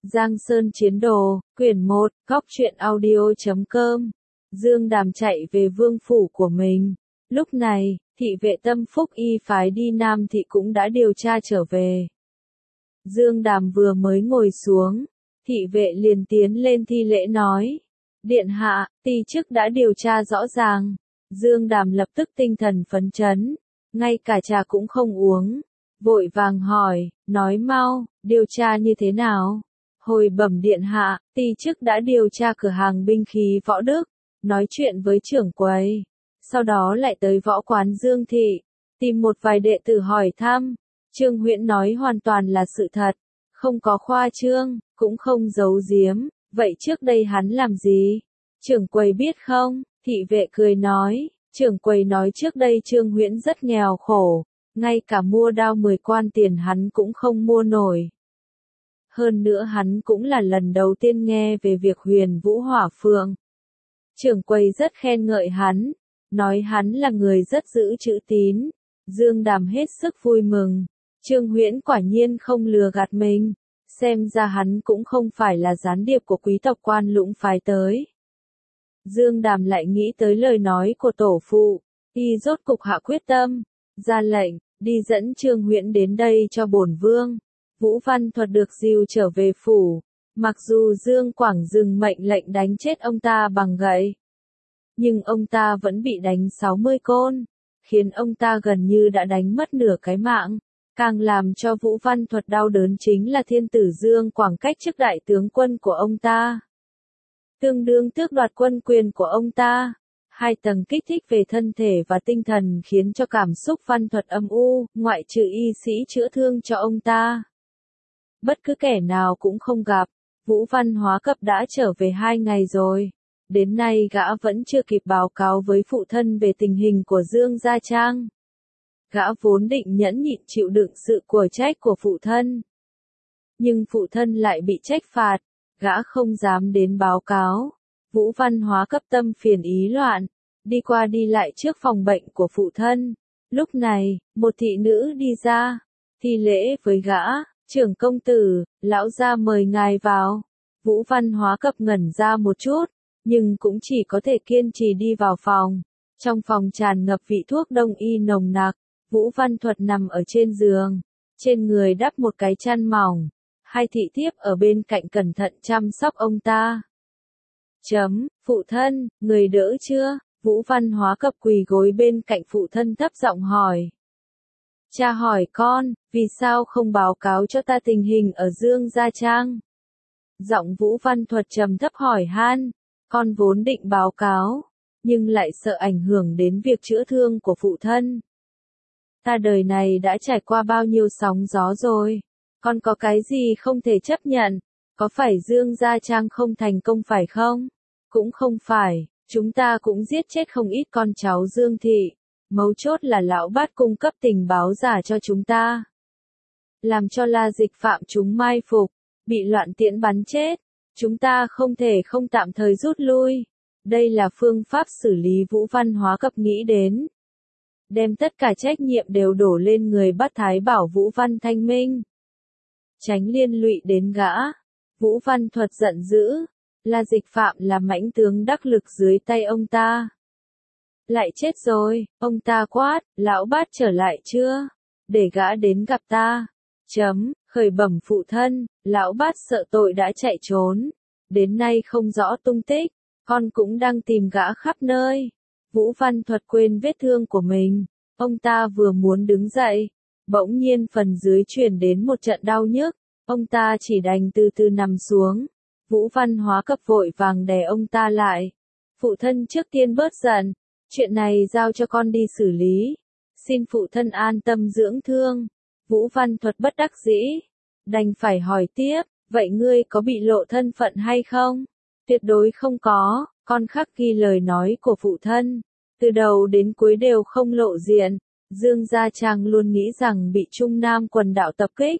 Giang Sơn Chiến Đồ, quyển 1, góc truyện audio.com. Dương Đàm chạy về vương phủ của mình. Lúc này, thị vệ Tâm Phúc y phái đi Nam thị cũng đã điều tra trở về. Dương Đàm vừa mới ngồi xuống, thị vệ liền tiến lên thi lễ nói: Điện hạ, ti chức đã điều tra rõ ràng. Dương Đàm lập tức tinh thần phấn chấn, ngay cả trà cũng không uống, vội vàng hỏi, nói mau, điều tra như thế nào? Hồi bẩm điện hạ, ti chức đã điều tra cửa hàng binh khí Võ Đức, nói chuyện với trưởng quầy, sau đó lại tới võ quán Dương thị, tìm một vài đệ tử hỏi thăm. Trương Huyễn nói hoàn toàn là sự thật, không có khoa trương, cũng không giấu giếm. Vậy trước đây hắn làm gì? Trưởng quầy biết không? Thị vệ cười nói, trưởng quầy nói trước đây Trương Huyễn rất nghèo khổ, ngay cả mua đao 10 quan tiền hắn cũng không mua nổi. Hơn nữa hắn cũng là lần đầu tiên nghe về việc Huyền Vũ Hỏa Phượng. Trưởng quầy rất khen ngợi hắn, nói hắn là người rất giữ chữ tín. Dương Đàm hết sức vui mừng, Trương Huyễn quả nhiên không lừa gạt mình, xem ra hắn cũng không phải là gián điệp của quý tộc Quan Lũng phái tới. Dương Đàm lại nghĩ tới lời nói của tổ phụ, y rốt cục hạ quyết tâm, ra lệnh, đi dẫn Trương Huyễn đến đây cho bổn vương. Vũ Văn Thuật được dìu trở về phủ, mặc dù Dương Quảng dừng mệnh lệnh đánh chết ông ta bằng gậy, nhưng ông ta vẫn bị đánh 60 côn, khiến ông ta gần như đã đánh mất nửa cái mạng. Càng làm cho Vũ Văn Thuật đau đớn chính là thiên tử Dương Quảng cách chức đại tướng quân của ông ta, tương đương tước đoạt quân quyền của ông ta. Hai tầng kích thích về thân thể và tinh thần khiến cho cảm xúc Văn Thuật âm u, ngoại trừ y sĩ chữa thương cho ông ta, bất cứ kẻ nào cũng không gặp. Vũ Văn Hóa Cập đã trở về 2 ngày rồi, đến nay gã vẫn chưa kịp báo cáo với phụ thân về tình hình của Dương Gia Trang. Gã vốn định nhẫn nhịn chịu đựng sự của trách của phụ thân, nhưng phụ thân lại bị trách phạt, gã không dám đến báo cáo. Vũ Văn Hóa Cấp tâm phiền ý loạn, đi qua đi lại trước phòng bệnh của phụ thân. Lúc này, một thị nữ đi ra, thi lễ với gã, trưởng công tử, lão gia mời ngài vào. Vũ Văn Hóa Cập ngẩn ra một chút, nhưng cũng chỉ có thể kiên trì đi vào phòng. Trong phòng tràn ngập vị thuốc đông y nồng nặc. Vũ Văn Thuật nằm ở trên giường, trên người đắp một cái chăn mỏng, hai thị thiếp ở bên cạnh cẩn thận chăm sóc ông ta. Phụ thân, người đỡ chưa? Vũ Văn Hóa Cập quỳ gối bên cạnh phụ thân thấp giọng hỏi. Cha hỏi con, vì sao không báo cáo cho ta tình hình ở Dương Gia Trang? Giọng Vũ Văn Thuật trầm thấp hỏi han, con vốn định báo cáo, nhưng lại sợ ảnh hưởng đến việc chữa thương của phụ thân. Ta đời này đã trải qua bao nhiêu sóng gió rồi, con có cái gì không thể chấp nhận? Có phải Dương Gia Trang không thành công phải không? Cũng không phải, chúng ta cũng giết chết không ít con cháu Dương thị, mấu chốt là lão bát cung cấp tình báo giả cho chúng ta, làm cho La Dịch Phạm chúng mai phục, bị loạn tiễn bắn chết, chúng ta không thể không tạm thời rút lui. Đây là phương pháp xử lý Vũ Văn Hóa Cập nghĩ đến, đem tất cả trách nhiệm đều đổ lên người bắt Thái Bảo Vũ Văn Thanh Minh, tránh liên lụy đến gã. Vũ Văn Thuật giận dữ, La Dịch Phạm là mãnh tướng đắc lực dưới tay ông ta, lại chết rồi. Ông ta quát, lão bát trở lại chưa? Để gã đến gặp ta. Khởi bẩm phụ thân, lão bát sợ tội đã chạy trốn, đến nay không rõ tung tích, con cũng đang tìm gã khắp nơi. Vũ Văn Thuật quên vết thương của mình, ông ta vừa muốn đứng dậy, bỗng nhiên phần dưới truyền đến một trận đau nhức, ông ta chỉ đành từ từ nằm xuống. Vũ Văn Hóa Cập vội vàng đè ông ta lại. Phụ thân trước tiên bớt giận, chuyện này giao cho con đi xử lý, xin phụ thân an tâm dưỡng thương. Vũ Văn Thuật bất đắc dĩ, đành phải hỏi tiếp, vậy ngươi có bị lộ thân phận hay không? Tuyệt đối không có, con khắc ghi lời nói của phụ thân, từ đầu đến cuối đều không lộ diện. Dương Gia Trang luôn nghĩ rằng bị Trung Nam quần đảo tập kích.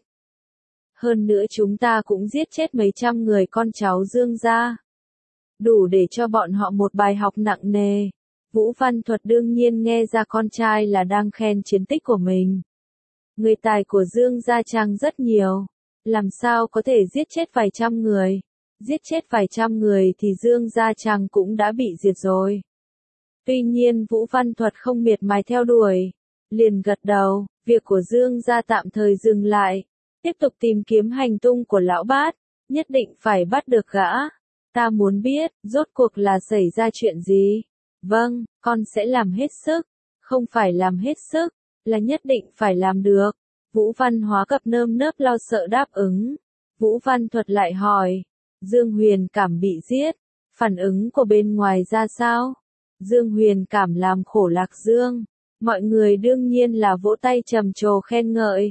Hơn nữa chúng ta cũng giết chết mấy trăm người con cháu Dương Gia, đủ để cho bọn họ một bài học nặng nề. Vũ Văn Thuật đương nhiên nghe ra con trai là đang khen chiến tích của mình. Người tài của Dương Gia Trang rất nhiều, làm sao có thể giết chết vài trăm người. Giết chết vài trăm người thì Dương gia chàng cũng đã bị diệt rồi. Tuy nhiên Vũ Văn Thuật không miệt mài theo đuổi, liền gật đầu, việc của Dương gia tạm thời dừng lại, tiếp tục tìm kiếm hành tung của lão bát, nhất định phải bắt được gã. Ta muốn biết, rốt cuộc là xảy ra chuyện gì? Vâng, con sẽ làm hết sức, không phải làm hết sức, là nhất định phải làm được. Vũ Văn Hóa Cập nơm nớp lo sợ đáp ứng. Vũ Văn Thuật lại hỏi, Dương Huyền Cảm bị giết, phản ứng của bên ngoài ra sao? Dương Huyền Cảm làm khổ Lạc Dương, mọi người đương nhiên là vỗ tay trầm trồ khen ngợi.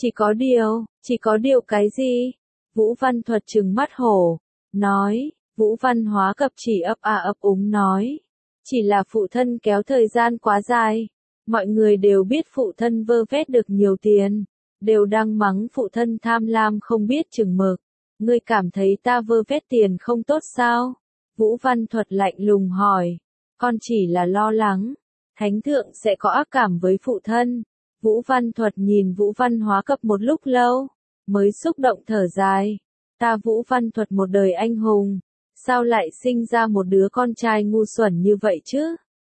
Chỉ có điều cái gì? Vũ Văn Thuật trừng mắt hổ, nói, Vũ Văn Hóa Cập chỉ ấp úng nói, chỉ là phụ thân kéo thời gian quá dài. Mọi người đều biết phụ thân vơ vét được nhiều tiền, đều đang mắng phụ thân tham lam không biết chừng mực. Ngươi cảm thấy ta vơ vét tiền không tốt sao? Vũ Văn Thuật lạnh lùng hỏi, con chỉ là lo lắng, thánh thượng sẽ có ác cảm với phụ thân. Vũ Văn Thuật nhìn Vũ Văn Hóa Cập một lúc lâu, mới xúc động thở dài. Ta Vũ Văn Thuật một đời anh hùng, sao lại sinh ra một đứa con trai ngu xuẩn như vậy chứ?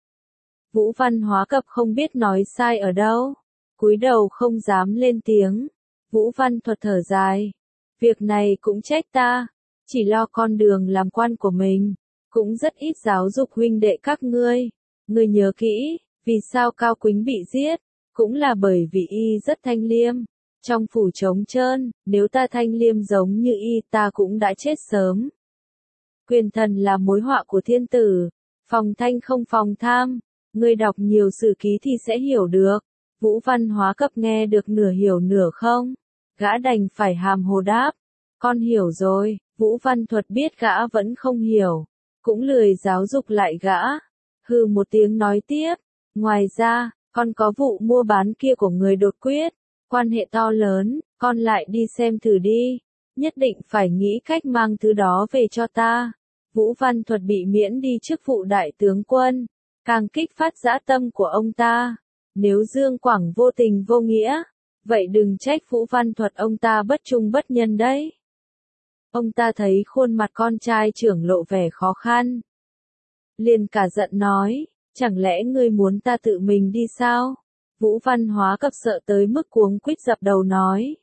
Vũ Văn Hóa Cập không biết nói sai ở đâu, cúi đầu không dám lên tiếng. Vũ Văn Thuật thở dài, việc này cũng trách ta, chỉ lo con đường làm quan của mình, cũng rất ít giáo dục huynh đệ các ngươi. Ngươi nhớ kỹ, vì sao Cao Quýnh bị giết, cũng là bởi vì y rất thanh liêm. Trong phủ trống trơn, nếu ta thanh liêm giống như y ta cũng đã chết sớm. Quyền thần là mối họa của thiên tử, phòng thanh không phòng tham. Ngươi đọc nhiều sử ký thì sẽ hiểu được. Vũ Văn Hóa Cập nghe được nửa hiểu nửa không. Gã đành phải hàm hồ đáp. Con hiểu rồi. Vũ Văn Thuật biết gã vẫn không hiểu, cũng lười giáo dục lại gã. Hừ một tiếng nói tiếp. Ngoài ra, còn có vụ mua bán kia của người đột quyết. Quan hệ to lớn, con lại đi xem thử đi. Nhất định phải nghĩ cách mang thứ đó về cho ta. Vũ Văn Thuật bị miễn đi chức vụ đại tướng quân, càng kích phát dã tâm của ông ta. Nếu Dương Quảng vô tình vô nghĩa, vậy đừng trách Vũ Văn Thuật ông ta bất trung bất nhân đấy. Ông ta thấy khuôn mặt con trai trưởng lộ vẻ khó khăn, liền cả giận nói, chẳng lẽ ngươi muốn ta tự mình đi sao? Vũ Văn Hóa Cập sợ tới mức cuống quýt dập đầu nói.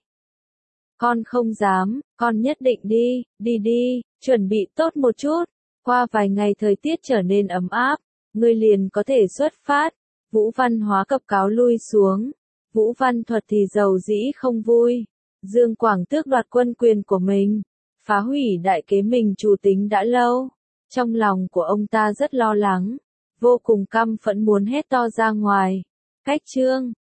Con không dám, con nhất định đi, đi, chuẩn bị tốt một chút. Qua vài ngày thời tiết trở nên ấm áp, ngươi liền có thể xuất phát. Vũ Văn Hóa Cập cáo lui xuống. Vũ Văn Thuật thì giàu dĩ không vui. Dương Quảng tước đoạt quân quyền của mình, phá hủy đại kế mình chủ tính đã lâu. Trong lòng của ông ta rất lo lắng, vô cùng căm phẫn muốn hét to ra ngoài. Cách chương